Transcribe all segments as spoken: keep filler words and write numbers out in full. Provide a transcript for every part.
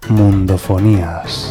Mundofonías.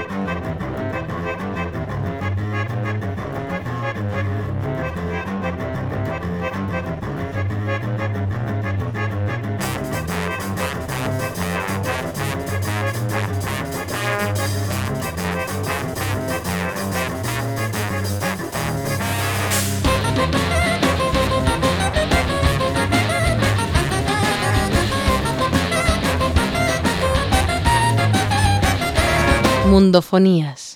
Mundofonías.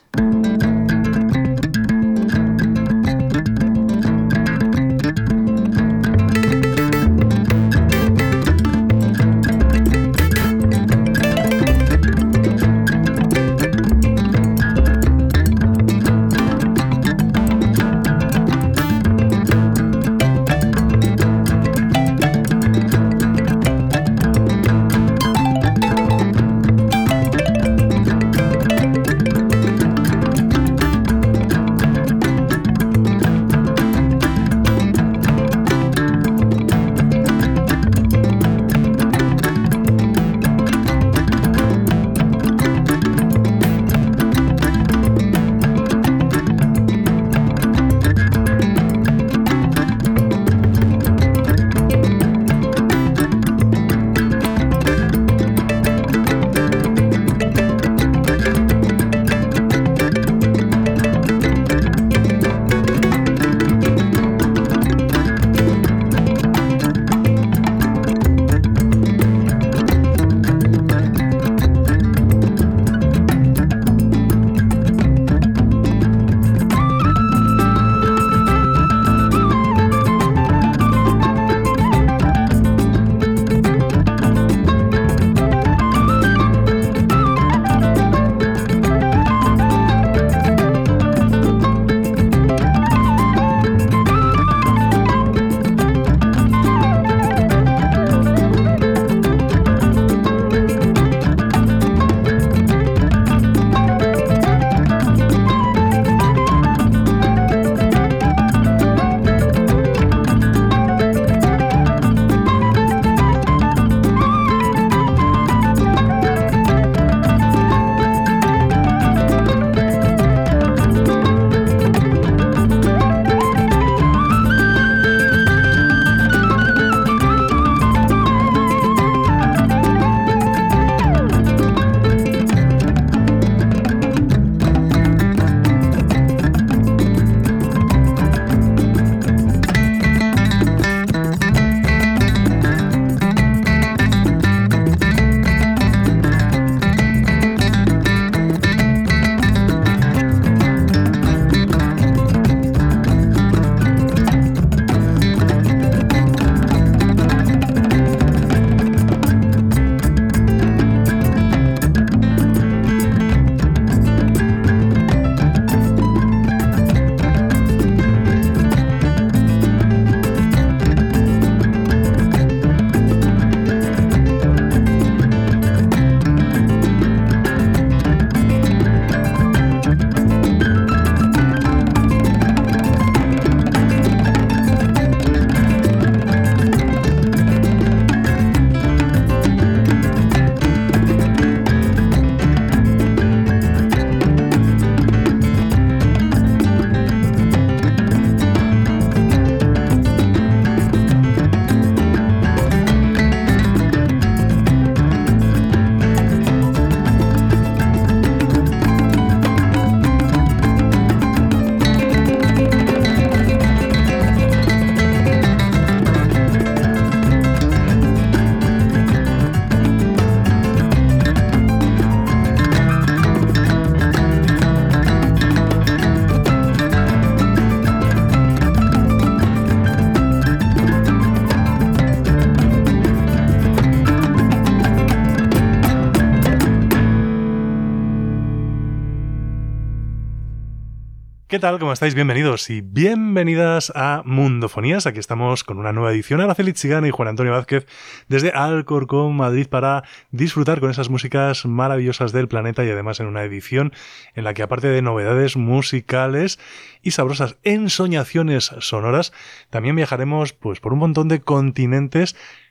¿Qué tal? ¿Cómo estáis? Bienvenidos y bienvenidas a Mundofonías. Aquí estamos con una nueva edición. Araceli Chigana y Juan Antonio Vázquez desde Alcorcón, Madrid, para disfrutar con esas músicas maravillosas del planeta y además en una edición en la que, aparte de novedades musicales y sabrosas ensoñaciones sonoras, también viajaremos pues por un montón de continentes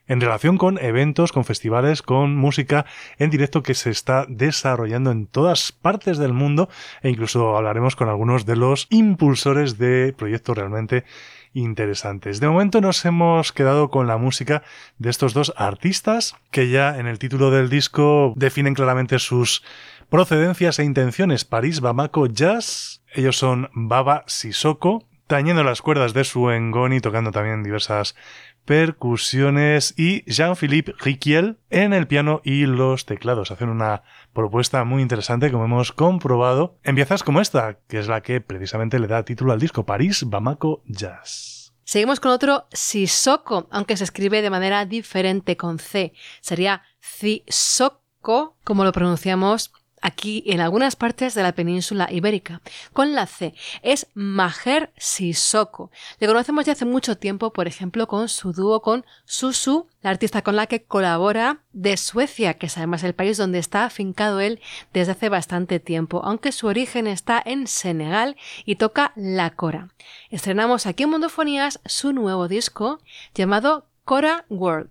en relación con eventos, con festivales, con música en directo que se está desarrollando en todas partes del mundo, e incluso hablaremos con algunos de los impulsores de proyectos realmente interesantes. De momento nos hemos quedado con la música de estos dos artistas que ya en el título del disco definen claramente sus procedencias e intenciones. Paris Bamako Jazz. Ellos son Baba Sissoko, tañendo las cuerdas de su ngoni, tocando también diversas percusiones, y Jean-Philippe Riquiel en el piano y los teclados. Hacen una propuesta muy interesante, como hemos comprobado, en piezas como esta, que es la que precisamente le da título al disco, Paris Bamako Jazz. Seguimos con otro Sissoko, aunque se escribe de manera diferente con C. Sería Sissoko, como lo pronunciamos aquí en algunas partes de la península ibérica. Con la C es Maher Sissoko. Le conocemos ya hace mucho tiempo, por ejemplo, con su dúo con Susu, la artista con la que colabora de Suecia, que es además el país donde está afincado él desde hace bastante tiempo, aunque su origen está en Senegal y toca la kora. Estrenamos aquí en Mundofonías su nuevo disco llamado Kora World.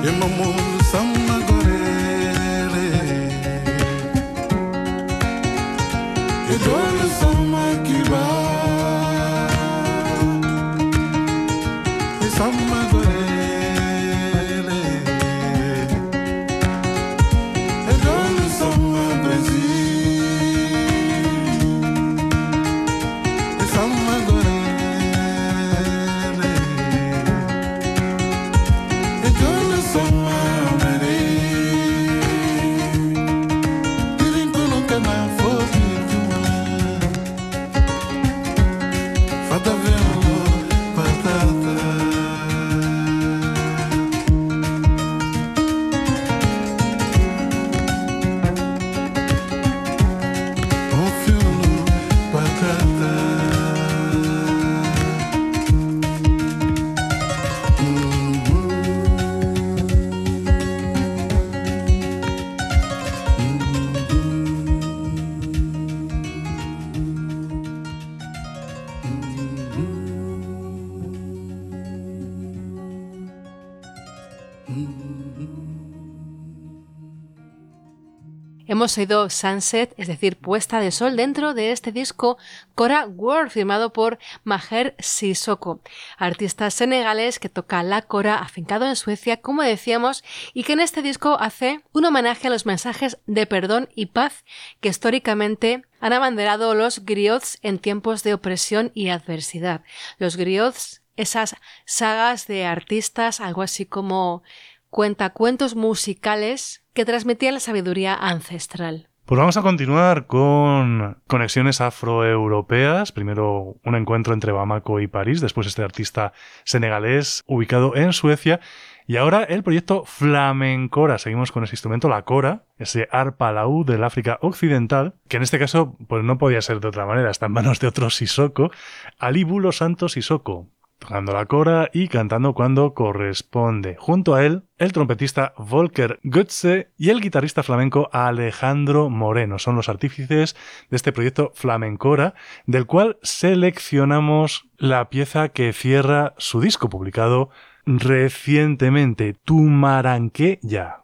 Hemos oído Sunset, es decir, puesta de sol, dentro de este disco Kora World, firmado por Maher Sissoko, artista senegalés que toca la kora, afincado en Suecia, como decíamos, y que en este disco hace un homenaje a los mensajes de perdón y paz que históricamente han abanderado los griots en tiempos de opresión y adversidad. Los griots, esas sagas de artistas, algo así como cuentacuentos musicales que transmitían la sabiduría ancestral. Pues vamos a continuar con conexiones afroeuropeas. Primero un encuentro entre Bamako y París, después este artista senegalés ubicado en Suecia. Y ahora el proyecto Flamencora. Seguimos con ese instrumento, la kora, ese arpa laúd del África Occidental, que en este caso pues no podía ser de otra manera, está en manos de otro Sissoko, Ali Bulo Santos Sissoko, tocando la kora y cantando cuando corresponde. Junto a él, el trompetista Volker Götze y el guitarrista flamenco Alejandro Moreno. Son los artífices de este proyecto Flamencora, del cual seleccionamos la pieza que cierra su disco publicado recientemente, Tumaranque Ya.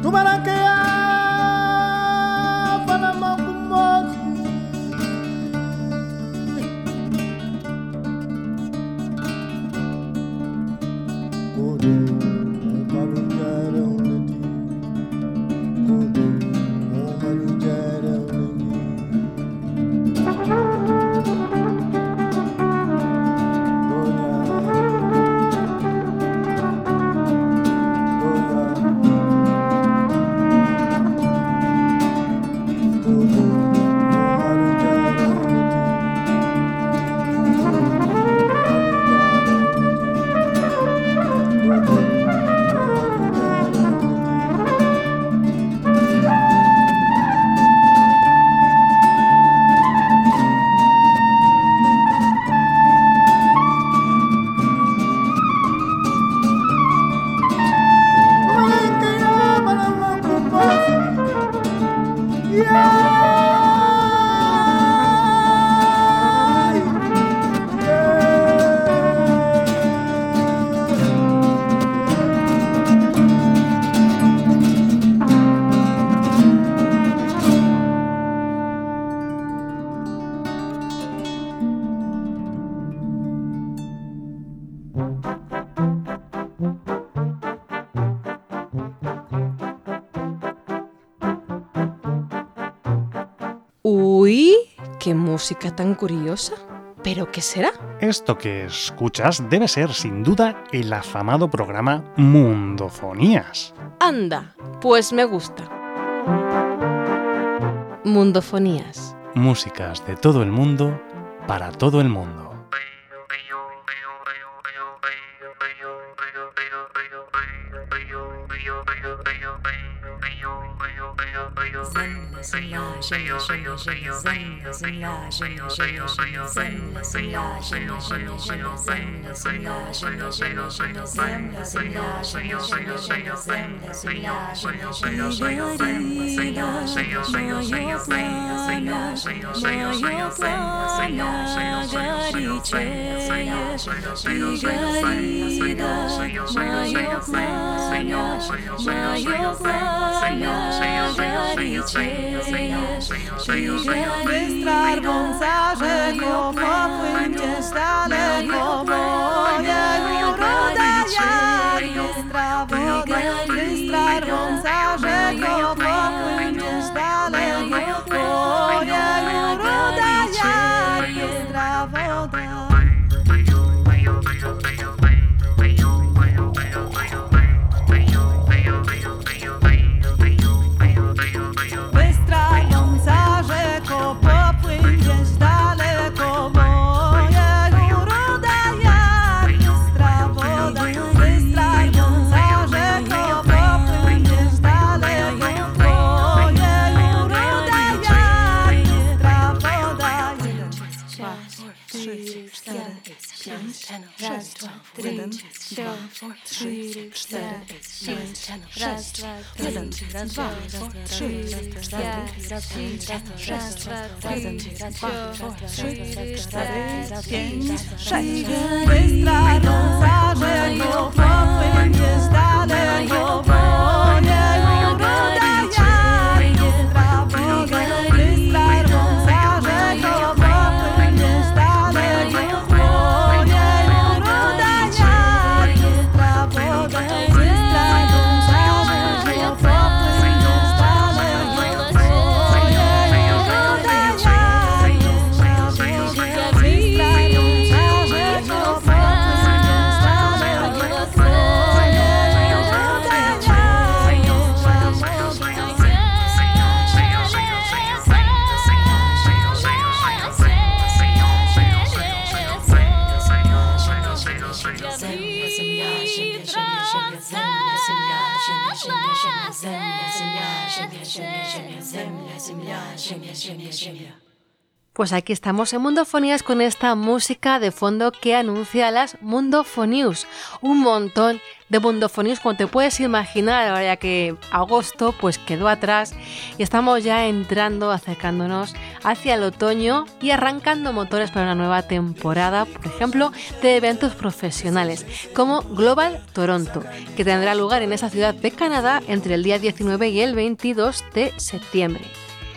Uy, qué música tan curiosa. ¿Pero qué será? Esto que escuchas debe ser, sin duda, el afamado programa Mundofonías. Anda, pues me gusta. Mundofonías. Músicas de todo el mundo, para todo el mundo. Wystrar wąsa rzeko, popłyniesz daleko, moje uroda jak bystra woda. Wystrar wąsa rzeko, popłyniesz daleko, moje uroda jak bystra woda. Raz, dwa, trzy, cztery, pięć. Raz, dwa, jeden, dwa, trzy, cztery, pięć. Raz, dwa, trzy, cztery, pięć, sześć. Wystrar wąsa rzeko, popłyniesz daleko, moje uroda jak bystra woda. Wystrar wąsa rzeko, popłyniesz daleko, moje uroda jak bystra woda. Wystrar wąsa rzeko, popłyniesz daleko, moje uroda jak bystra woda. Wystrar wąsa rzeko, popłyniesz daleko, moje uroda Pues aquí estamos en Mundofonías con esta música de fondo que anuncia las Mundofonews. Un montón de Mundofonews, como te puedes imaginar, ahora ya que agosto pues quedó atrás y estamos ya entrando, acercándonos hacia el otoño y arrancando motores para una nueva temporada, por ejemplo, de eventos profesionales como Global Toronto, que tendrá lugar en esa ciudad de Canadá entre el día diecinueve y el veintidós de septiembre.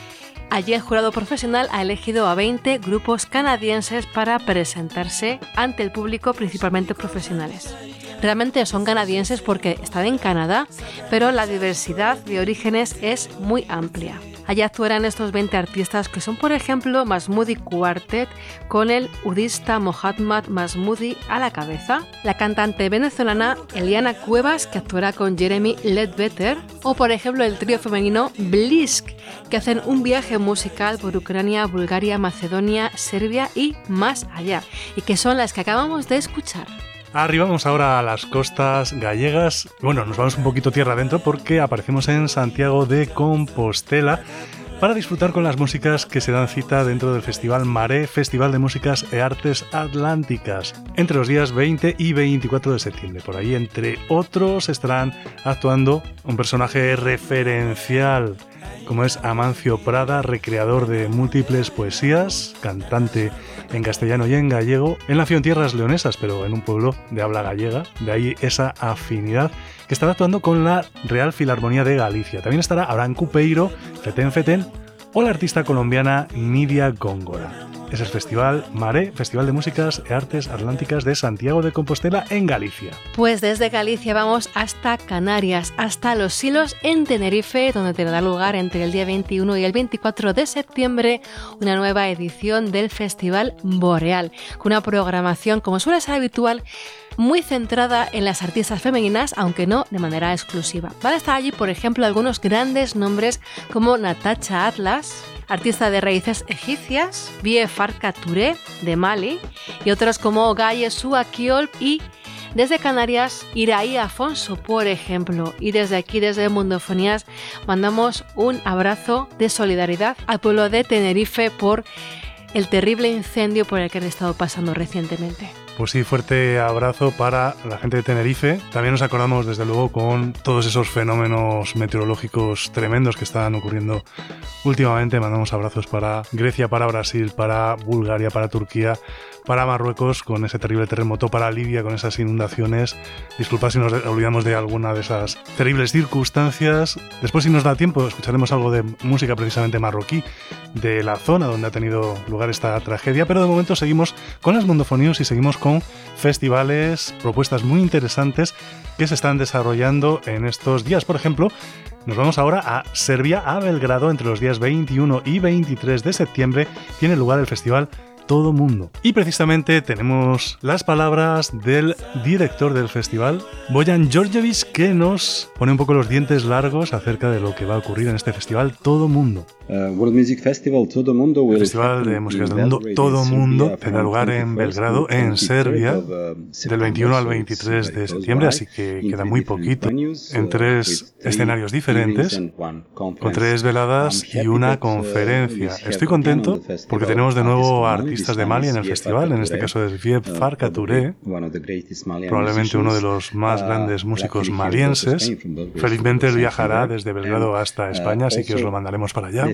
Allí el jurado profesional ha elegido a veinte grupos canadienses para presentarse ante el público, principalmente profesionales. Realmente son canadienses porque están en Canadá, pero la diversidad de orígenes es muy amplia. Allí actuarán estos veinte artistas que son, por ejemplo, Masmoudi Quartet, con el udista Mohammad Masmoudi a la cabeza, la cantante venezolana Eliana Cuevas, que actuará con Jeremy Ledbetter, o por ejemplo el trío femenino Blisk, que hacen un viaje musical por Ucrania, Bulgaria, Macedonia, Serbia y más allá, y que son las que acabamos de escuchar. Arribamos ahora a las costas gallegas. Bueno, nos vamos un poquito tierra adentro porque aparecemos en Santiago de Compostela para disfrutar con las músicas que se dan cita dentro del Festival Maré, Festival de Músicas e Artes Atlánticas, entre los días veinte y veinticuatro de septiembre. Por ahí, entre otros, estarán actuando un personaje referencial, como es Amancio Prada, recreador de múltiples poesías, cantante en castellano y en gallego. Él nació en tierras leonesas, pero en un pueblo de habla gallega, de ahí esa afinidad, que estará actuando con la Real Filarmonía de Galicia. También estará Abraham Cupeiro, Feten Feten, o la artista colombiana Nidia Góngora. Es el Festival Maré, Festival de Músicas e Artes Atlánticas de Santiago de Compostela en Galicia. Pues desde Galicia vamos hasta Canarias, hasta Los Silos en Tenerife, donde tendrá lugar entre el día veintiuno y el veinticuatro de septiembre una nueva edición del Festival Boreal, con una programación, como suele ser habitual, muy centrada en las artistas femeninas, aunque no de manera exclusiva. Van a estar allí, por ejemplo, algunos grandes nombres como Natacha Atlas, artista de raíces egipcias, Vie Farka Touré, de Mali, y otros como Gaye Suakiol y, desde Canarias, Iraí Afonso, por ejemplo. Y desde aquí, desde Mundofonías, mandamos un abrazo de solidaridad al pueblo de Tenerife por el terrible incendio por el que han estado pasando recientemente. Pues sí, fuerte abrazo para la gente de Tenerife. También nos acordamos, desde luego, con todos esos fenómenos meteorológicos tremendos que están ocurriendo últimamente. Mandamos abrazos para Grecia, para Brasil, para Bulgaria, para Turquía, para Marruecos con ese terrible terremoto, para Libia con esas inundaciones. Disculpad si nos olvidamos de alguna de esas terribles circunstancias. Después, si nos da tiempo, escucharemos algo de música precisamente marroquí, de la zona donde ha tenido lugar esta tragedia. Pero de momento seguimos con las Mundofonías y seguimos con con festivales, propuestas muy interesantes que se están desarrollando en estos días. Por ejemplo, nos vamos ahora a Serbia, a Belgrado, entre los días veintiuno y veintitrés de septiembre tiene lugar el festival Todo Mundo. Y precisamente tenemos las palabras del director del festival, Bojan Djordjevic, que nos pone un poco los dientes largos acerca de lo que va a ocurrir en este festival Todo Mundo. Uh, World Music Festival Todo Mundo will el Festival de Músicas del Mundo Todo Mundo tendrá lugar en Belgrado, en Serbia, del veintiuno al veintitrés de septiembre, así que queda muy poquito, en tres escenarios diferentes, con tres veladas y una conferencia. Estoy contento porque tenemos de nuevo artistas de Mali en el festival, en este caso es Vie Farka Touré, probablemente uno de los más grandes músicos malienses. Felizmente él viajará desde Belgrado hasta España, así que os lo mandaremos para allá.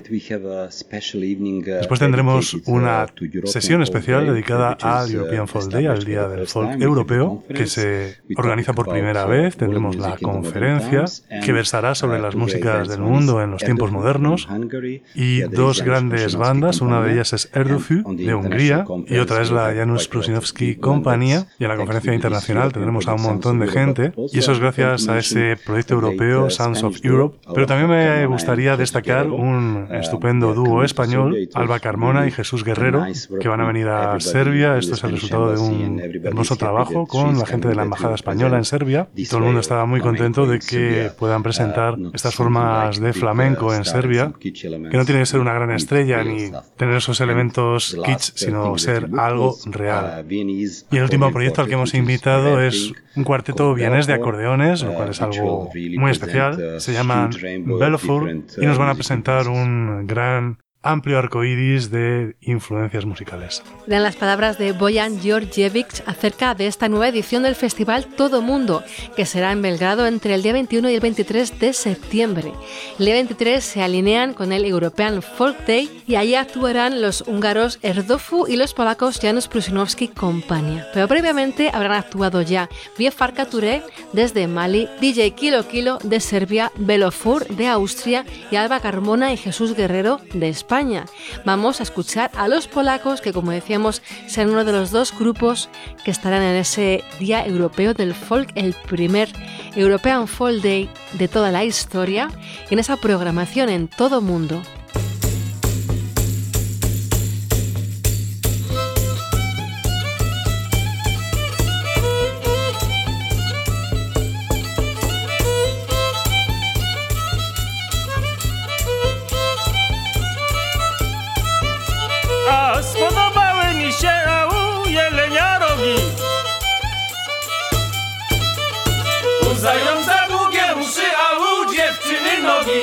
Después tendremos una sesión especial dedicada al European Folk Day, al Día del Folk Europeo, que se organiza por primera vez. Tendremos la conferencia que versará sobre las músicas del mundo en los tiempos modernos y dos grandes bandas, una de ellas es Erdoğu de Hungría y otra es la Janusz Prusinowski Compañía. Y en la conferencia internacional tendremos a un montón de gente y eso es gracias a ese proyecto europeo Sounds of Europe. Pero también me gustaría destacar un estupendo dúo español, Alba Carmona y Jesús Guerrero, que van a venir a Serbia. Esto es el resultado de un hermoso trabajo con la gente de la Embajada Española en Serbia y todo el mundo estaba muy contento de que puedan presentar estas formas de flamenco en Serbia, que no tiene que ser una gran estrella ni tener esos elementos kitsch, sino ser algo real. Y el último proyecto al que hemos invitado es un cuarteto vienés de acordeones, lo cual es algo muy especial. Se llaman Bellofor y nos van a presentar un gran amplio arcoíris de influencias musicales. Eran las palabras de Bojan Djordjevic acerca de esta nueva edición del festival Todo Mundo, que será en Belgrado entre el día veintiuno y el veintitrés de septiembre. El día veintitrés se alinean con el European Folk Day y allí actuarán los húngaros Erdofu y los polacos Janusz Prusinowski Kompania. Pero previamente habrán actuado ya Vie Farka Touré desde Mali, D J Kilo Kilo de Serbia, Belofur de Austria y Alba Carmona y Jesús Guerrero de España. Vamos a escuchar a los polacos que, como decíamos, serán uno de los dos grupos que estarán en ese Día Europeo del Folk, el primer European Folk Day de toda la historia, en esa programación en todo mundo. Spodobały mi się u jelenia rogi. U zająca długie uszy, a u dziewczyny nogi.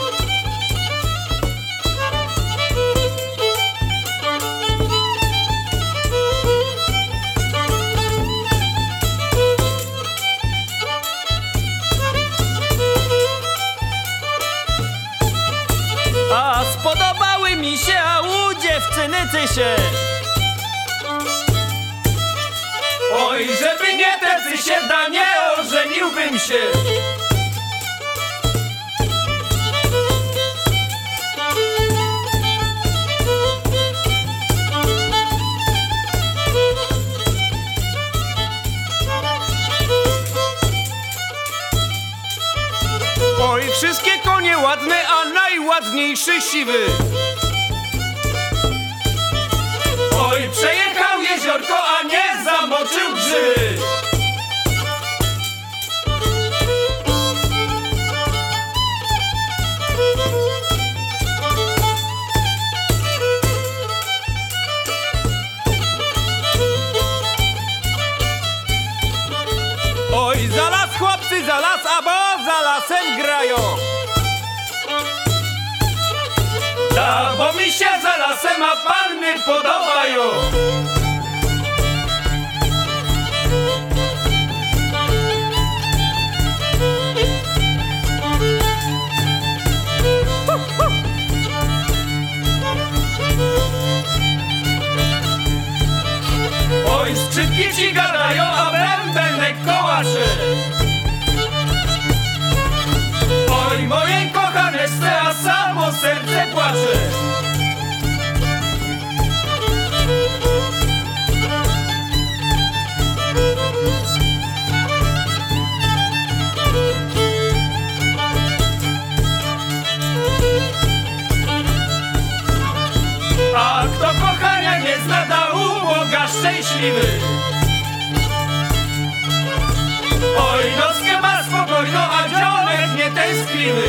A spodobały mi się, a u dziewczyny tysie. Oj, żeby nie te tysie, da nie ożeniłbym się. Oj, wszystkie konie ładne, a najładniejszy siwy. Oj, przejechał jeziorko, a nie zamoczył grzywy. Oj, za las chłopcy, za las, a bo za lasem grają. Da, bo mi się za lasem, a panny podobają. Oj, skrzypki ci gadają, a bębenek kołacze. Oj, moje kochaneczce, a samo serce płacze. A kto kochania nie zna, da uboga szczęśliwy. Oj, nockę ma spokojno, a dzionek nie tęskliwy.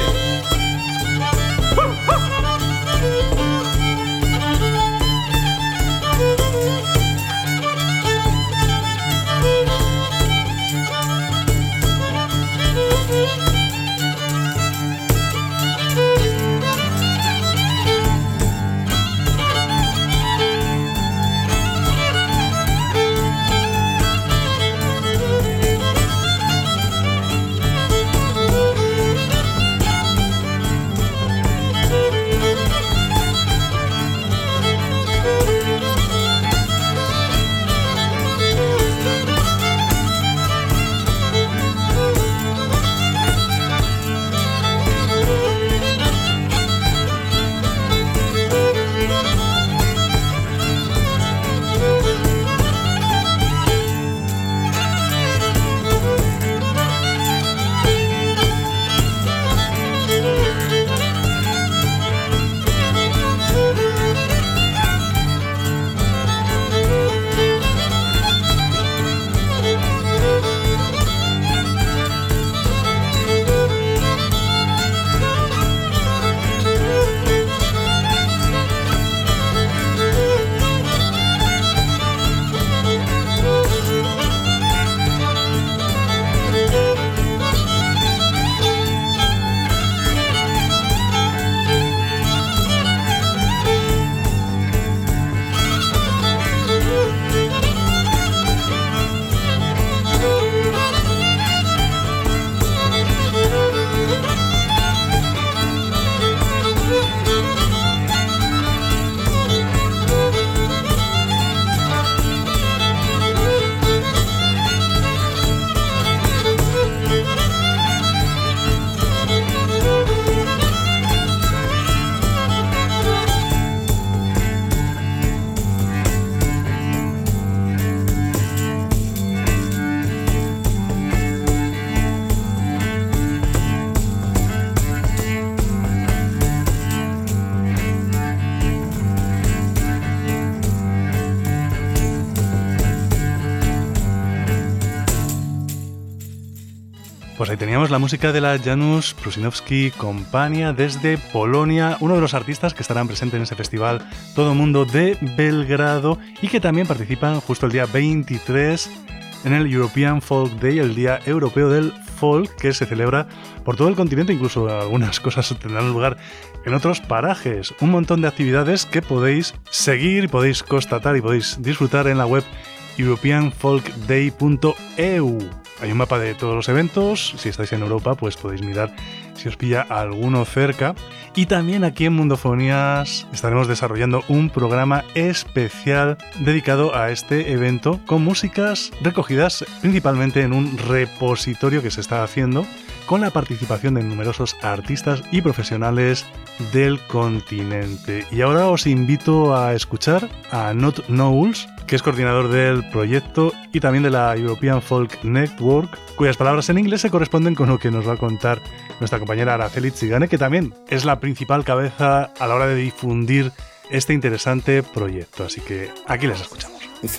Pues ahí teníamos la música de la Janusz Prusinowski Kompania desde Polonia, uno de los artistas que estarán presentes en ese festival Todo Mundo de Belgrado y que también participan justo el día veintitrés en el European Folk Day, el Día Europeo del Folk, que se celebra por todo el continente, incluso algunas cosas tendrán lugar en otros parajes. Un montón de actividades que podéis seguir, podéis constatar y podéis disfrutar en la web european folk day punto e u. Hay un mapa de todos los eventos, si estáis en Europa pues podéis mirar si os pilla alguno cerca. Y también aquí en Mundofonías estaremos desarrollando un programa especial dedicado a este evento con músicas recogidas principalmente en un repositorio que se está haciendo con la participación de numerosos artistas y profesionales del continente. Y ahora os invito a escuchar a Not Knowles, que es coordinador del proyecto y también de la European Folk Network, cuyas palabras en inglés se corresponden con lo que nos va a contar nuestra compañera Araceli Tsigane, que también es la principal cabeza a la hora de difundir este interesante proyecto. Así que aquí les escuchamos.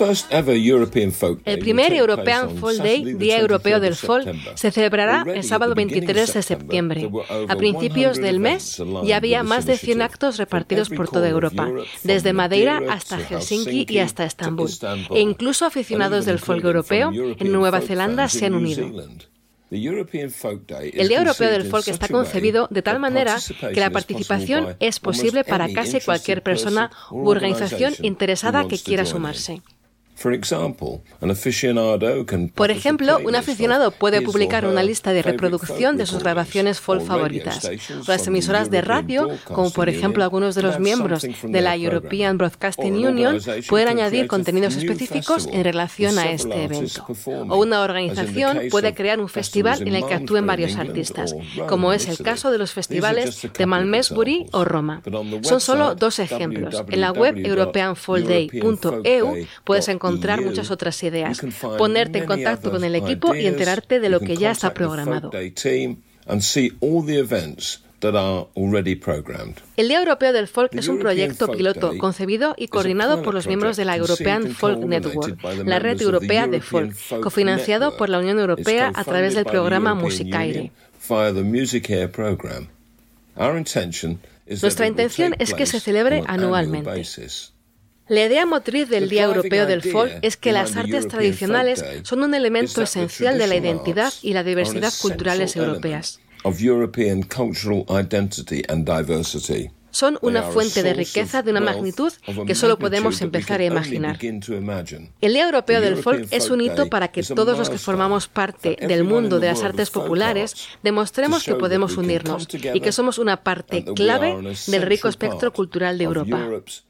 El primer European Folk Day, Día Europeo del Folk, se celebrará el sábado veintitrés de septiembre. A principios del mes ya había más de cien actos repartidos por toda Europa, desde Madeira hasta Helsinki y hasta Estambul, e incluso aficionados del folk europeo en Nueva Zelanda se han unido. El Día Europeo del Folk está concebido de tal manera que la participación es posible para casi cualquier persona u organización interesada que quiera sumarse. Por ejemplo, un aficionado puede publicar una lista de reproducción de sus grabaciones folk favoritas. Las emisoras de radio, como por ejemplo algunos de los miembros de la European Broadcasting Union, pueden añadir contenidos específicos en relación a este evento. O una organización puede crear un festival en el que actúen varios artistas, como es el caso de los festivales de Malmesbury o Roma. Son solo dos ejemplos. En la web european folk day punto e u puedes encontrar encontrar muchas otras ideas, ponerte en contacto con el equipo y enterarte de lo que ya está programado. El Día Europeo del Folk es un proyecto piloto concebido y coordinado por los miembros de la European Folk Network, la red europea de folk, cofinanciado por la Unión Europea a través del programa Musicaire. Nuestra intención es que se celebre anualmente. La idea motriz del Día Europeo del Folk es que las artes tradicionales son un elemento esencial de la identidad y la diversidad culturales europeas. Son una fuente de riqueza de una magnitud que solo podemos empezar a imaginar. El Día Europeo del Folk es un hito para que todos los que formamos parte del mundo de las artes populares demostremos que podemos unirnos y que somos una parte clave del rico espectro cultural de Europa.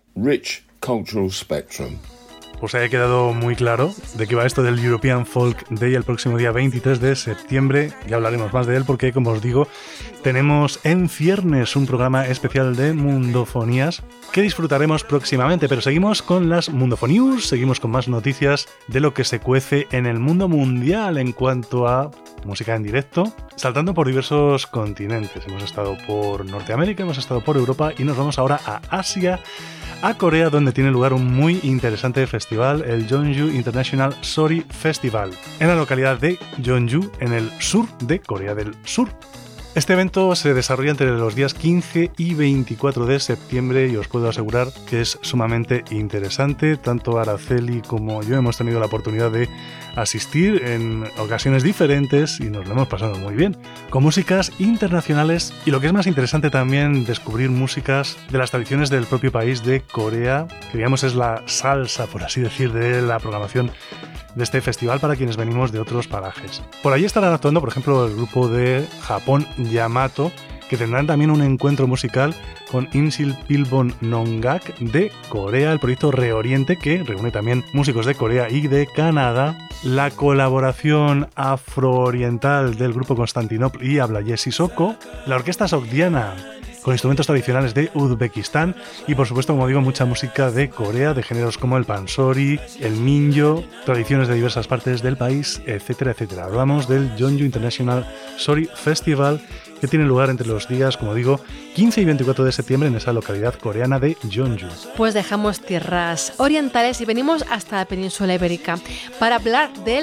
Pues haya quedado muy claro de qué va esto del European Folk Day el próximo día veintitrés de septiembre. Ya hablaremos más de él porque, como os digo, tenemos en ciernes un programa especial de Mundofonías que disfrutaremos próximamente. Pero seguimos con las Mundofonews, seguimos con más noticias de lo que se cuece en el mundo mundial en cuanto a música en directo, saltando por diversos continentes. Hemos estado por Norteamérica, hemos estado por Europa y nos vamos ahora a Asia, a Corea, donde tiene lugar un muy interesante festival, el Jeonju International Sori Festival, en la localidad de Jeonju, en el sur de Corea del Sur. Este evento se desarrolla entre los días quince y veinticuatro de septiembre y os puedo asegurar que es sumamente interesante. Tanto Araceli como yo hemos tenido la oportunidad de asistir en ocasiones diferentes y nos lo hemos pasado muy bien, con músicas internacionales y, lo que es más interesante también, descubrir músicas de las tradiciones del propio país de Corea, que digamos es la salsa, por así decir, de la programación de este festival para quienes venimos de otros parajes. Por allí estarán actuando, por ejemplo, el grupo de Japón Yamato, que tendrán también un encuentro musical con Insil Pilbon Nongak de Corea, el proyecto Reoriente, que reúne también músicos de Corea y de Canadá, la colaboración afrooriental del grupo Constantinopla y Ablaye Sissoko, la orquesta sogdiana con instrumentos tradicionales de Uzbekistán y, por supuesto, como digo, mucha música de Corea, de géneros como el pansori, el minyo, tradiciones de diversas partes del país, etcétera, etcétera. Hablamos del Jeonju International Sori Festival, que tiene lugar entre los días, como digo, quince y veinticuatro de septiembre en esa localidad coreana de Jeonju. Pues dejamos tierras orientales y venimos hasta la península ibérica para hablar del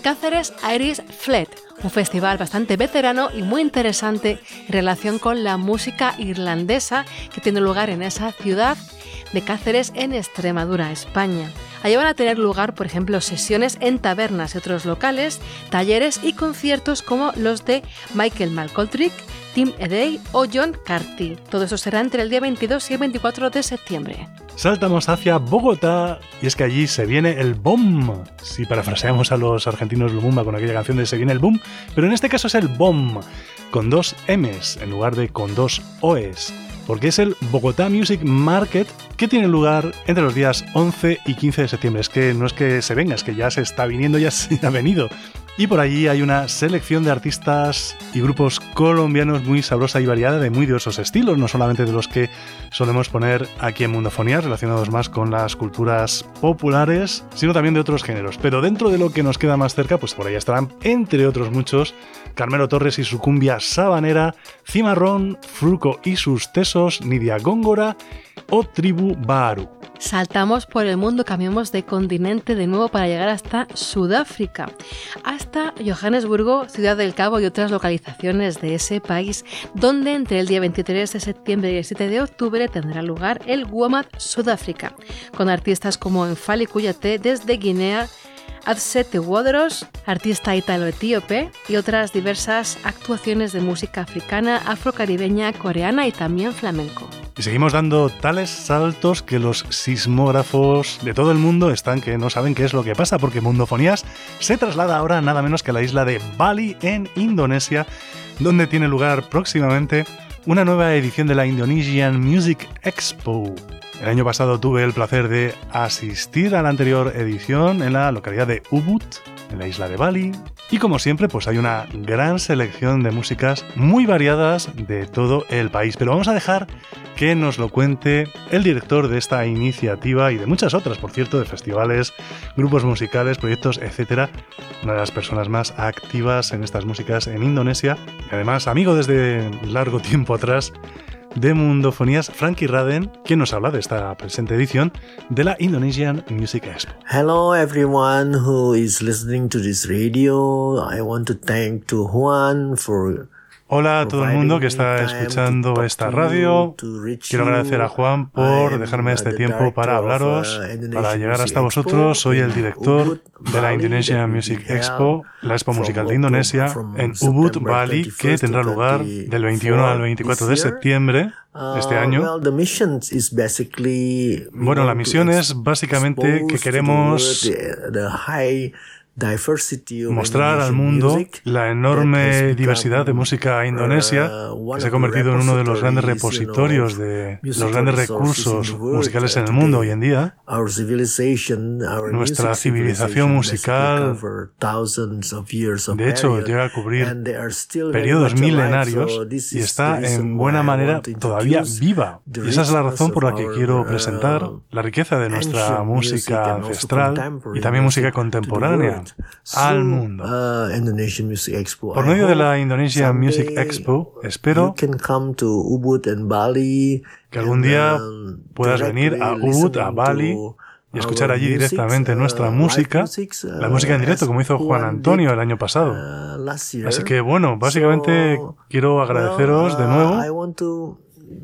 Cáceres Irish Fleet, un festival bastante veterano y muy interesante en relación con la música irlandesa que tiene lugar en esa ciudad de Cáceres, en Extremadura, España. Allí van a tener lugar, por ejemplo, sesiones en tabernas y otros locales, talleres y conciertos como los de Michael Malcoltrick, Tim Edey o John Carty. Todo eso será entre el día veintidós y el veinticuatro de septiembre. Saltamos hacia Bogotá y es que allí se viene el boom. Si parafraseamos a los argentinos Lumumba con aquella canción de se viene el boom, pero en este caso es el boom, con dos M's en lugar de con dos O's. Porque es el Bogotá Music Market que tiene lugar entre los días once y quince de septiembre. Es que no es que se venga, es que ya se está viniendo, ya se ha venido. Y por allí hay una selección de artistas y grupos colombianos muy sabrosa y variada, de muy diversos estilos, no solamente de los que solemos poner aquí en Mundofonías, relacionados más con las culturas populares, sino también de otros géneros. Pero dentro de lo que nos queda más cerca, pues por ahí estarán, entre otros muchos, Carmelo Torres y su cumbia sabanera, Cimarrón, Fruco y sus tesos, Nidia Góngora o Tribu Baru. Saltamos por el mundo, cambiamos de continente de nuevo para llegar hasta Sudáfrica, hasta Johannesburgo, Ciudad del Cabo y otras localizaciones de ese país, donde entre el día veintitrés de septiembre y el siete de octubre tendrá lugar el WOMAD Sudáfrica, con artistas como Enfali Kuyate desde Guinea, Adsete Wodros, artista ítalo-etíope, y otras diversas actuaciones de música africana, afrocaribeña, coreana y también flamenco. Y seguimos dando tales saltos que los sismógrafos de todo el mundo están que no saben qué es lo que pasa, porque Mundofonías se traslada ahora nada menos que a la isla de Bali, en Indonesia, donde tiene lugar próximamente una nueva edición de la Indonesian Music Expo. El año pasado tuve el placer de asistir a la anterior edición en la localidad de Ubud, en la isla de Bali. Y como siempre, pues hay una gran selección de músicas muy variadas de todo el país. Pero vamos a dejar que nos lo cuente el director de esta iniciativa y de muchas otras, por cierto, de festivales, grupos musicales, proyectos, etcétera. Una de las personas más activas en estas músicas en Indonesia y además amigo desde largo tiempo atrás de Mundofonías, Frankie Raden, quien nos habla de esta presente edición de la Indonesian Music Expo. Hello everyone who is listening to this radio. I want to thank to Juan for Hola a todo el mundo que está escuchando esta radio. Quiero agradecer a Juan por dejarme este tiempo para hablaros, para llegar hasta vosotros. Soy el director de la Indonesian Music Expo, la Expo Musical de Indonesia, en Ubud, Bali, que tendrá lugar del veintiuno al veinticuatro de septiembre este año. Bueno, la misión es básicamente que queremos mostrar al mundo la enorme diversidad de música indonesia, que se ha convertido en uno de los grandes repositorios de los grandes recursos musicales en el mundo hoy en día. Nuestra civilización musical, de hecho, llega a cubrir periodos milenarios y está en buena manera todavía viva. Y esa es la razón por la que quiero presentar la riqueza de nuestra música ancestral y también música contemporánea al mundo. Por medio de la Indonesian Music Expo, espero que algún día puedas venir a Ubud, a Bali, y escuchar allí directamente nuestra música, la música en directo, como hizo Juan Antonio el año pasado. Así que, bueno, básicamente quiero agradeceros de nuevo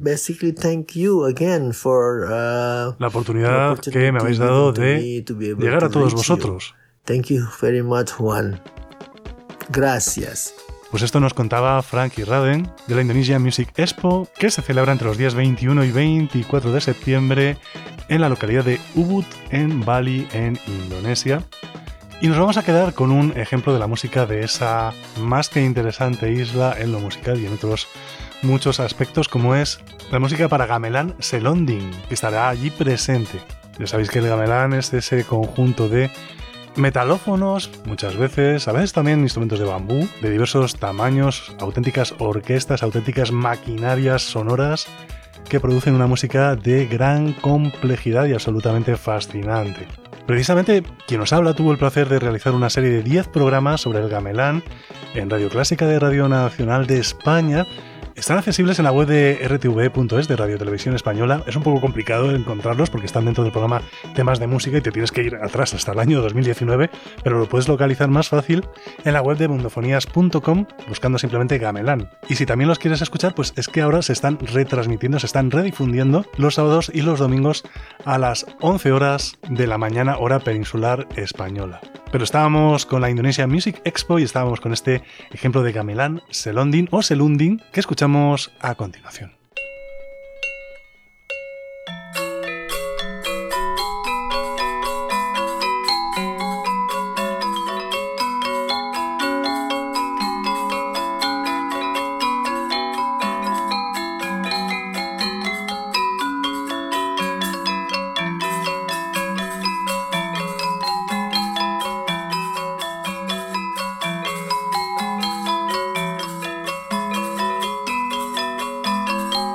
la oportunidad que me habéis dado de llegar a todos vosotros. Thank you very much, Juan. Gracias. Pues esto nos contaba Frankie Raden de la Indonesian Music Expo, que se celebra entre los días veintiuno y veinticuatro de septiembre en la localidad de Ubud, en Bali, en Indonesia. Y nos vamos a quedar con un ejemplo de la música de esa más que interesante isla en lo musical y en otros muchos aspectos, como es la música para gamelan Selonding, que estará allí presente. Ya sabéis que el gamelan es ese conjunto de metalófonos, muchas veces, a veces también instrumentos de bambú, de diversos tamaños, auténticas orquestas, auténticas maquinarias sonoras que producen una música de gran complejidad y absolutamente fascinante. Precisamente quien nos habla tuvo el placer de realizar una serie de diez programas sobre el gamelán en Radio Clásica de Radio Nacional de España, Están accesibles en la web de R T V E punto es, de Radio Televisión Española. Es un poco complicado encontrarlos porque están dentro del programa Temas de Música y te tienes que ir atrás hasta el año dos mil diecinueve, pero lo puedes localizar más fácil en la web de mundofonías punto com buscando simplemente Gamelán. Y si también los quieres escuchar, pues es que ahora se están retransmitiendo, se están redifundiendo los sábados y los domingos a las once horas de la mañana, hora peninsular española. Pero estábamos con la Indonesia Music Expo y estábamos con este ejemplo de gamelan, selonding o selunding que escuchamos a continuación. Thank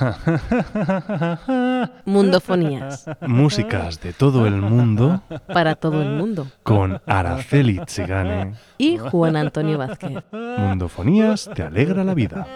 Mundofonías. Músicas de todo el mundo. Para todo el mundo. Con Araceli Chigane. Y Juan Antonio Vázquez. Mundofonías te alegra la vida.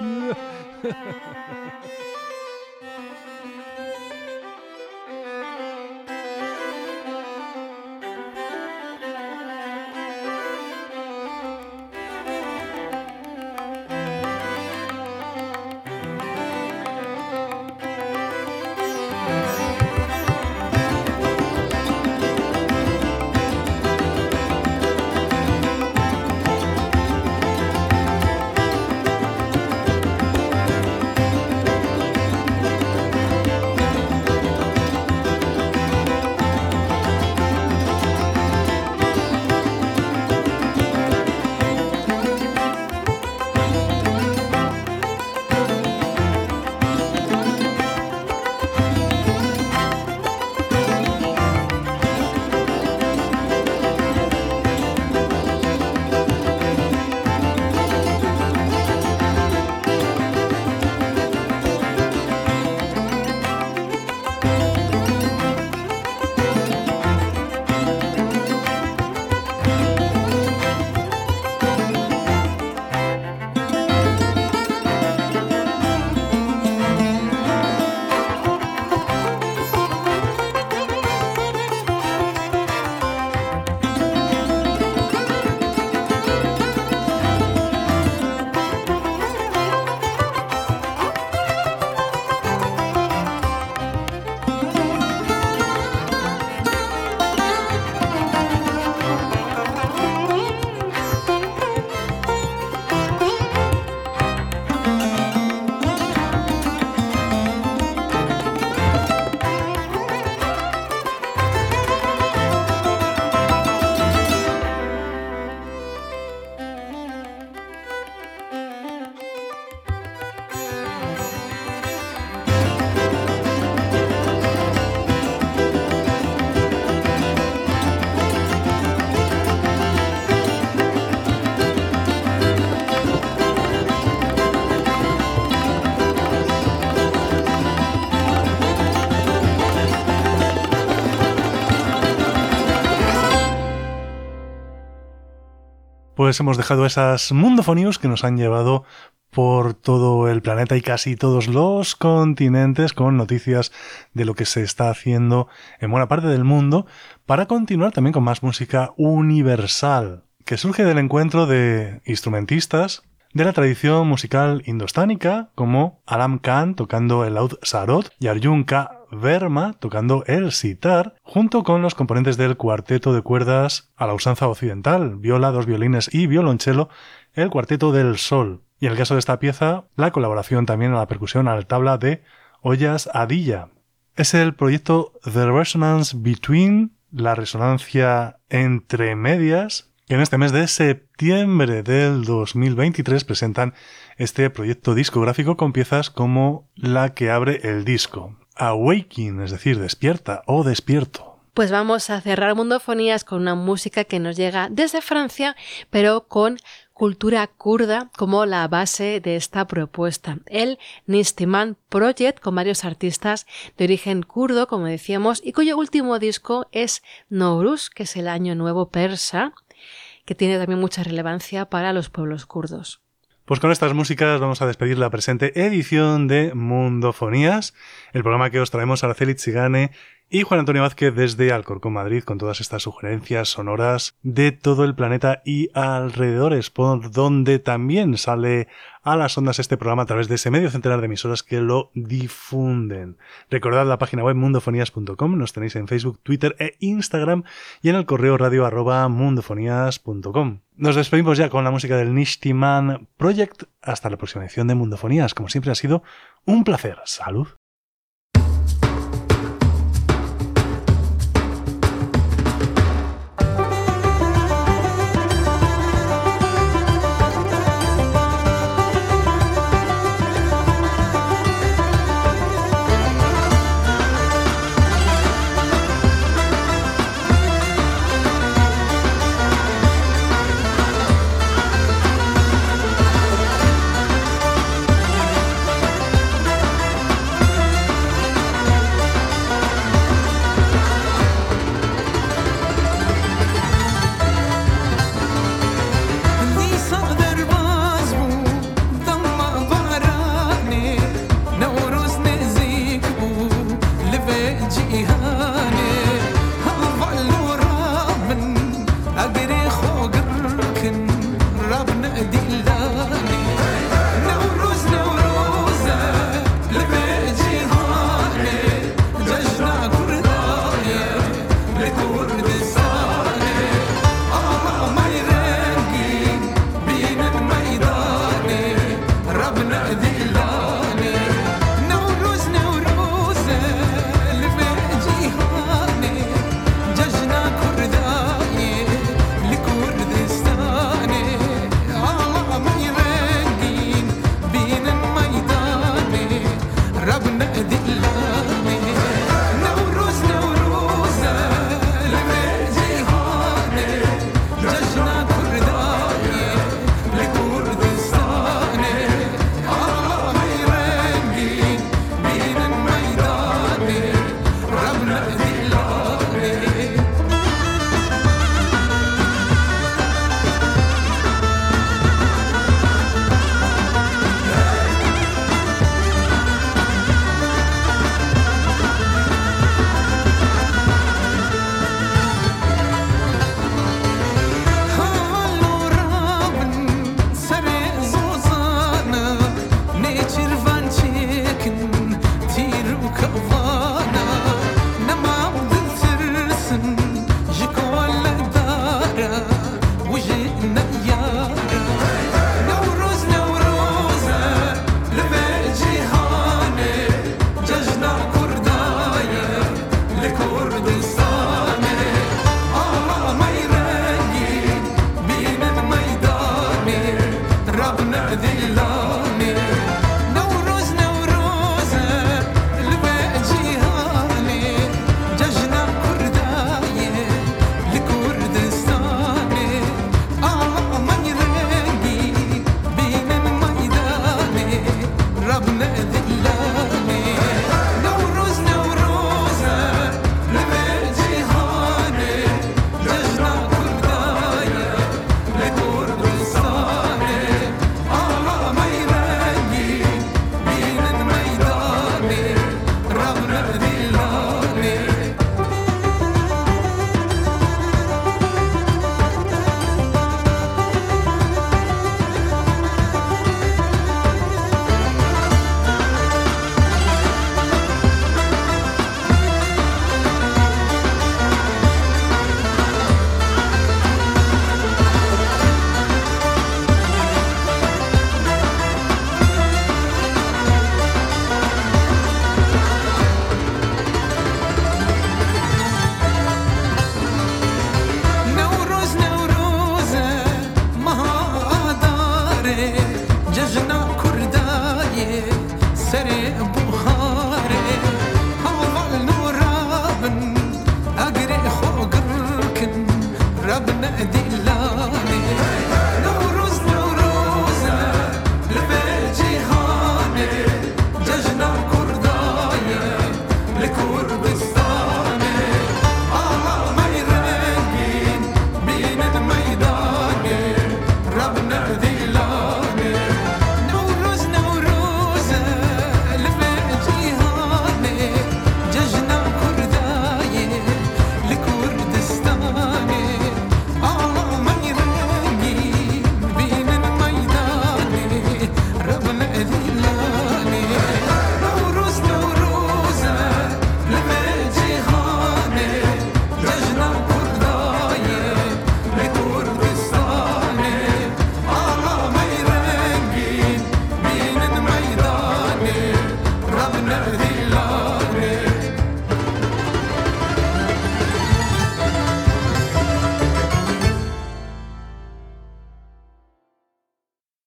Pues hemos dejado esas mundofonías que nos han llevado por todo el planeta y casi todos los continentes con noticias de lo que se está haciendo en buena parte del mundo, para continuar también con más música universal, que surge del encuentro de instrumentistas de la tradición musical indostánica, como Alam Khan tocando el laúd sarod y Arjun K. Verma tocando el sitar, junto con los componentes del cuarteto de cuerdas a la usanza occidental, viola, dos violines y violonchelo, el cuarteto del sol. Y en el caso de esta pieza, la colaboración también a la percusión al tabla de Oyas Adilla. Es el proyecto The Resonance Between, la resonancia entre medias, que en este mes de septiembre del dos mil veintitrés presentan este proyecto discográfico con piezas como la que abre el disco, Awaking, es decir, despierta o despierto. Pues vamos a cerrar Mundofonías con una música que nos llega desde Francia, pero con cultura kurda como la base de esta propuesta. El Nistiman Project, con varios artistas de origen kurdo, como decíamos, y cuyo último disco es Nowruz, que es el año nuevo persa, que tiene también mucha relevancia para los pueblos kurdos. Pues con estas músicas vamos a despedir la presente edición de Mundofonías, el programa que os traemos Araceli Chigane y Juan Antonio Vázquez desde Alcorcón, Madrid, con todas estas sugerencias sonoras de todo el planeta y alrededores, por donde también sale a las ondas este programa a través de ese medio centenar de emisoras que lo difunden. Recordad la página web mundofonías punto com, nos tenéis en Facebook, Twitter e Instagram y en el correo radio arroba mundofonías punto com. Nos despedimos ya con la música del Nistiman Project. Hasta la próxima edición de Mundofonías. Como siempre ha sido un placer. Salud.